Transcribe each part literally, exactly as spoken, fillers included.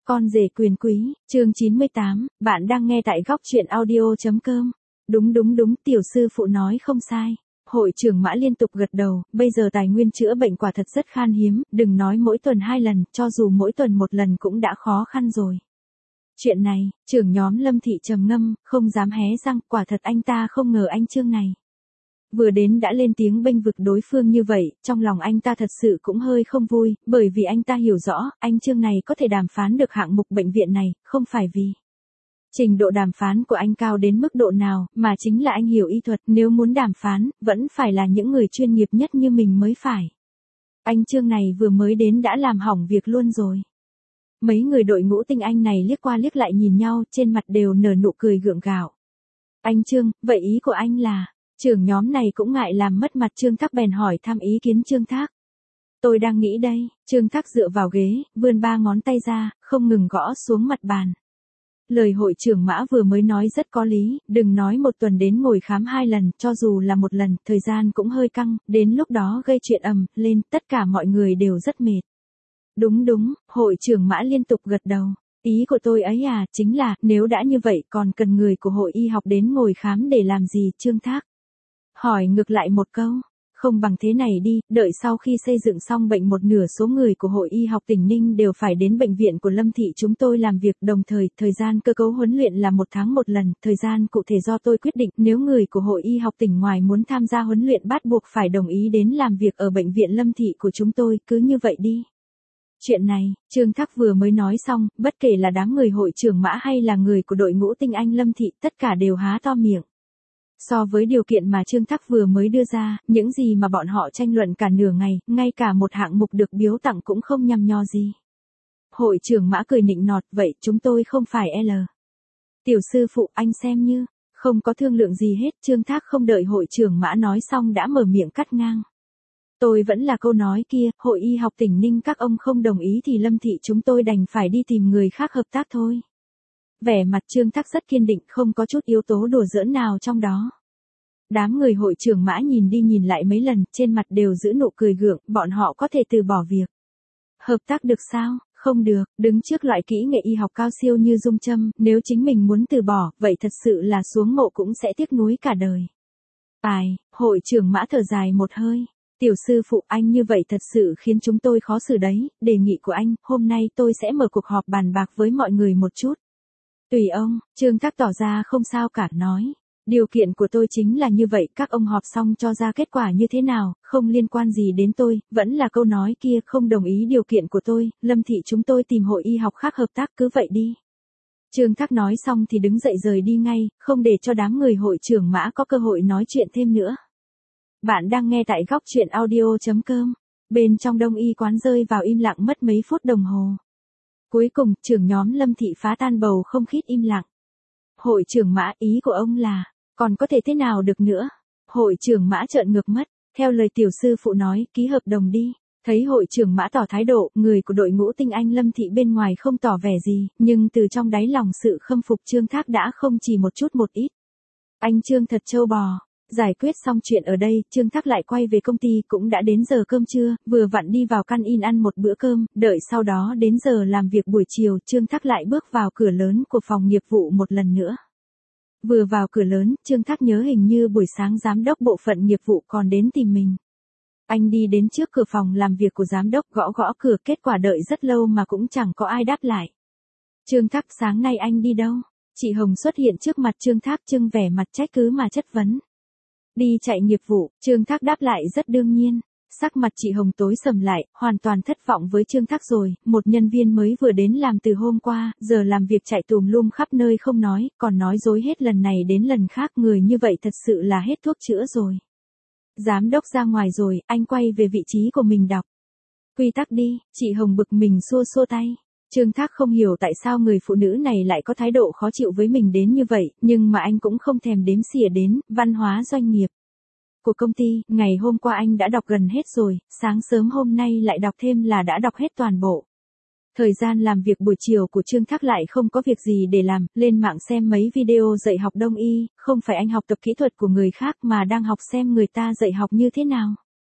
Con rể quyền quý, chương chín mươi tám, bạn đang nghe tại góc truyện audio.com. Đúng đúng đúng, tiểu sư phụ nói không sai. Hội trưởng Mã liên tục gật đầu, bây giờ tài nguyên chữa bệnh quả thật rất khan hiếm, đừng nói mỗi tuần hai lần, cho dù mỗi tuần một lần cũng đã khó khăn rồi. Chuyện này, trưởng nhóm Lâm Thị trầm ngâm, không dám hé răng, quả thật anh ta không ngờ anh Trương này. Vừa đến đã lên tiếng bênh vực đối phương như vậy, trong lòng anh ta thật sự cũng hơi không vui, bởi vì anh ta hiểu rõ, anh Trương này có thể đàm phán được hạng mục bệnh viện này, không phải vì trình độ đàm phán của anh cao đến mức độ nào, mà chính là anh hiểu y thuật, nếu muốn đàm phán, vẫn phải là những người chuyên nghiệp nhất như mình mới phải. Anh Trương này vừa mới đến đã làm hỏng việc luôn rồi. Mấy người đội ngũ tinh anh này liếc qua liếc lại nhìn nhau, trên mặt đều nở nụ cười gượng gạo. Anh Trương, vậy ý của anh là... Trưởng nhóm này cũng ngại làm mất mặt Trương Thác bèn hỏi thăm ý kiến Trương Thác. Tôi đang nghĩ đây, Trương Thác dựa vào ghế, vươn ba ngón tay ra, không ngừng gõ xuống mặt bàn. Lời hội trưởng Mã vừa mới nói rất có lý, đừng nói một tuần đến ngồi khám hai lần, cho dù là một lần, thời gian cũng hơi căng, đến lúc đó gây chuyện ầm lên, tất cả mọi người đều rất mệt. Đúng đúng, hội trưởng Mã liên tục gật đầu. Ý của tôi ấy à, chính là, nếu đã như vậy còn cần người của hội y học đến ngồi khám để làm gì, Trương Thác? Hỏi ngược lại một câu, không bằng thế này đi, đợi sau khi xây dựng xong bệnh một nửa số người của hội y học tỉnh Ninh đều phải đến bệnh viện của Lâm Thị chúng tôi làm việc, đồng thời, thời gian cơ cấu huấn luyện là một tháng một lần, thời gian cụ thể do tôi quyết định, nếu người của hội y học tỉnh ngoài muốn tham gia huấn luyện bắt buộc phải đồng ý đến làm việc ở bệnh viện Lâm Thị của chúng tôi, cứ như vậy đi. Chuyện này, Trương Thác vừa mới nói xong, bất kể là đám người hội trưởng Mã hay là người của đội ngũ tinh anh Lâm Thị, tất cả đều há to miệng. So với điều kiện mà Trương Thác vừa mới đưa ra, những gì mà bọn họ tranh luận cả nửa ngày, ngay cả một hạng mục được biếu tặng cũng không nhằm nho gì. Hội trưởng Mã cười nịnh nọt, vậy chúng tôi không phải L. Tiểu sư phụ, anh xem như, không có thương lượng gì hết, Trương Thác không đợi hội trưởng Mã nói xong đã mở miệng cắt ngang. Tôi vẫn là câu nói kia, hội y học tỉnh Ninh các ông không đồng ý thì Lâm Thị chúng tôi đành phải đi tìm người khác hợp tác thôi. Vẻ mặt Trương Thác rất kiên định, không có chút yếu tố đùa giỡn nào trong đó. Đám người hội trưởng Mã nhìn đi nhìn lại mấy lần, trên mặt đều giữ nụ cười gượng, bọn họ có thể từ bỏ việc. Hợp tác được sao? Không được, đứng trước loại kỹ nghệ y học cao siêu như dung châm, nếu chính mình muốn từ bỏ, vậy thật sự là xuống mộ cũng sẽ tiếc nuối cả đời. Ai, hội trưởng Mã thở dài một hơi. Tiểu sư phụ, anh như vậy thật sự khiến chúng tôi khó xử đấy, đề nghị của anh, hôm nay tôi sẽ mở cuộc họp bàn bạc với mọi người một chút. Tùy ông, Trương Thác tỏ ra không sao cả, nói. Điều kiện của tôi chính là như vậy, các ông họp xong cho ra kết quả như thế nào, không liên quan gì đến tôi, vẫn là câu nói kia, không đồng ý điều kiện của tôi, Lâm Thị chúng tôi tìm hội y học khác hợp tác, cứ vậy đi. Trương Thác nói xong thì đứng dậy rời đi ngay, không để cho đám người hội trưởng Mã có cơ hội nói chuyện thêm nữa. Bạn đang nghe tại góc truyện audio.com. Bên trong đông y quán rơi vào im lặng mất mấy phút đồng hồ. Cuối cùng, trưởng nhóm Lâm Thị phá tan bầu không khí im lặng. Hội trưởng Mã, ý của ông là, còn có thể thế nào được nữa? Hội trưởng Mã trợn ngược mắt, theo lời tiểu sư phụ nói, ký hợp đồng đi. Thấy hội trưởng Mã tỏ thái độ, người của đội ngũ tinh anh Lâm Thị bên ngoài không tỏ vẻ gì, nhưng từ trong đáy lòng sự khâm phục Trương Thác đã không chỉ một chút một ít. Anh Trương thật trâu bò. Giải quyết xong chuyện ở đây, Trương Thác lại quay về công ty, cũng đã đến giờ cơm trưa, vừa vặn đi vào căn in ăn một bữa cơm, đợi sau đó đến giờ làm việc buổi chiều, Trương Thác lại bước vào cửa lớn của phòng nghiệp vụ một lần nữa. Vừa vào cửa lớn, Trương Thác nhớ hình như buổi sáng giám đốc bộ phận nghiệp vụ còn đến tìm mình. Anh đi đến trước cửa phòng làm việc của giám đốc, gõ gõ cửa, kết quả đợi rất lâu mà cũng chẳng có ai đáp lại. Trương Thác, sáng nay anh đi đâu? Chị Hồng xuất hiện trước mặt Trương Thác, trưng vẻ mặt trách cứ mà chất vấn. Đi chạy nghiệp vụ, Trương Thác đáp lại rất đương nhiên. Sắc mặt chị Hồng tối sầm lại, hoàn toàn thất vọng với Trương Thác rồi, một nhân viên mới vừa đến làm từ hôm qua, giờ làm việc chạy tùm lum khắp nơi không nói, còn nói dối hết lần này đến lần khác, người như vậy thật sự là hết thuốc chữa rồi. Giám đốc ra ngoài rồi, anh quay về vị trí của mình đọc. Quy tắc đi, chị Hồng bực mình xua xua tay. Trương Thác không hiểu tại sao người phụ nữ này lại có thái độ khó chịu với mình đến như vậy, nhưng mà anh cũng không thèm đếm xỉa đến, văn hóa doanh nghiệp của công ty, ngày hôm qua anh đã đọc gần hết rồi, sáng sớm hôm nay lại đọc thêm là đã đọc hết toàn bộ. Thời gian làm việc buổi chiều của Trương Thác lại không có việc gì để làm, lên mạng xem mấy video dạy học đông y, không phải anh học tập kỹ thuật của người khác mà đang học xem người ta dạy học như thế nào.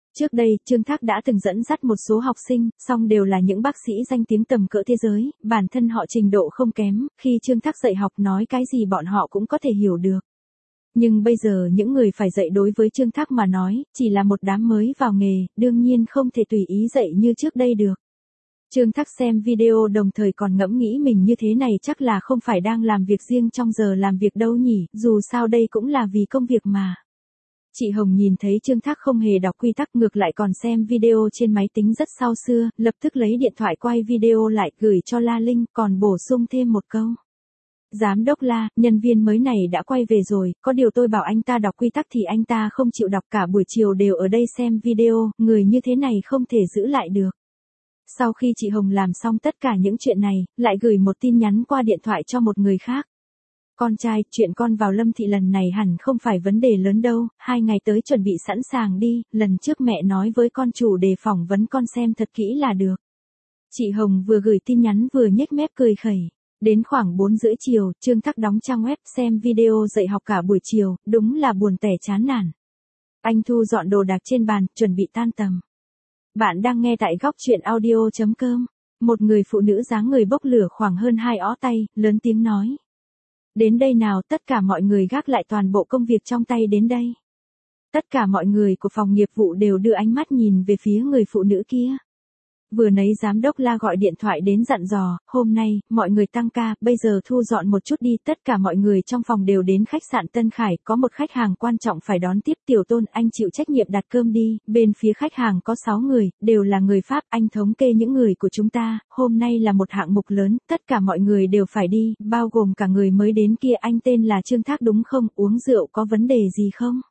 Trước đây, Trương Thác đã từng dẫn dắt một số học sinh, song đều là những bác sĩ danh tiếng tầm cỡ thế giới, bản thân họ trình độ không kém, khi Trương Thác dạy học nói cái gì bọn họ cũng có thể hiểu được. Nhưng bây giờ những người phải dạy đối với Trương Thác mà nói, chỉ là một đám mới vào nghề, đương nhiên không thể tùy ý dạy như trước đây được. Trương Thác xem video đồng thời còn ngẫm nghĩ mình như thế này chắc là không phải đang làm việc riêng trong giờ làm việc đâu nhỉ, dù sao đây cũng là vì công việc mà. Chị Hồng nhìn thấy Trương Thác không hề đọc quy tắc ngược lại còn xem video trên máy tính rất sao xưa, lập tức lấy điện thoại quay video lại gửi cho La Linh, còn bổ sung thêm một câu. Giám đốc La, nhân viên mới này đã quay về rồi, có điều tôi bảo anh ta đọc quy tắc thì anh ta không chịu đọc, cả buổi chiều đều ở đây xem video, người như thế này không thể giữ lại được. Sau khi chị Hồng làm xong tất cả những chuyện này, lại gửi một tin nhắn qua điện thoại cho một người khác. Con trai, chuyện con vào Lâm Thị lần này hẳn không phải vấn đề lớn đâu, hai ngày tới chuẩn bị sẵn sàng đi, lần trước mẹ nói với con chủ đề phỏng vấn con xem thật kỹ là được. Chị Hồng vừa gửi tin nhắn vừa nhếch mép cười khẩy. Đến khoảng bốn rưỡi chiều, Trương Thác đóng trang web xem video dạy học cả buổi chiều, đúng là buồn tẻ chán nản. Anh thu dọn đồ đạc trên bàn, chuẩn bị tan tầm. Bạn đang nghe tại góc truyện audio chấm com. Một người phụ nữ dáng người bốc lửa khoảng hơn hai ó tay, lớn tiếng nói. Đến đây nào, tất cả mọi người gác lại toàn bộ công việc trong tay đến đây. Tất cả mọi người của phòng nghiệp vụ đều đưa ánh mắt nhìn về phía người phụ nữ kia. Vừa nãy giám đốc La gọi điện thoại đến dặn dò, hôm nay, mọi người tăng ca, bây giờ thu dọn một chút đi, tất cả mọi người trong phòng đều đến khách sạn Tân Khải, có một khách hàng quan trọng phải đón tiếp. Tiểu Tôn, anh chịu trách nhiệm đặt cơm đi, bên phía khách hàng có sáu người, đều là người Pháp, anh thống kê những người của chúng ta, hôm nay là một hạng mục lớn, tất cả mọi người đều phải đi, bao gồm cả người mới đến kia. Anh tên là Trương Thác đúng không, uống rượu có vấn đề gì không?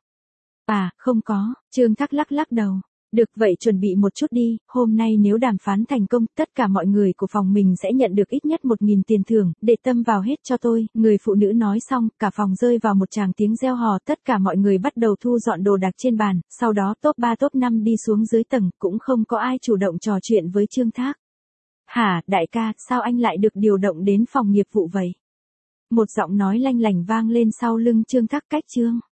À, không có, Trương Thác lắc lắc đầu. Được vậy chuẩn bị một chút đi, hôm nay nếu đàm phán thành công, tất cả mọi người của phòng mình sẽ nhận được ít nhất một nghìn tiền thưởng, để tâm vào hết cho tôi. Người phụ nữ nói xong, cả phòng rơi vào một tràng tiếng reo hò, tất cả mọi người bắt đầu thu dọn đồ đạc trên bàn, sau đó top ba top năm đi xuống dưới tầng, cũng không có ai chủ động trò chuyện với Trương Thác. Hả, đại ca, sao anh lại được điều động đến phòng nghiệp vụ vậy? Một giọng nói lanh lảnh vang lên sau lưng Trương Thác cách Trương.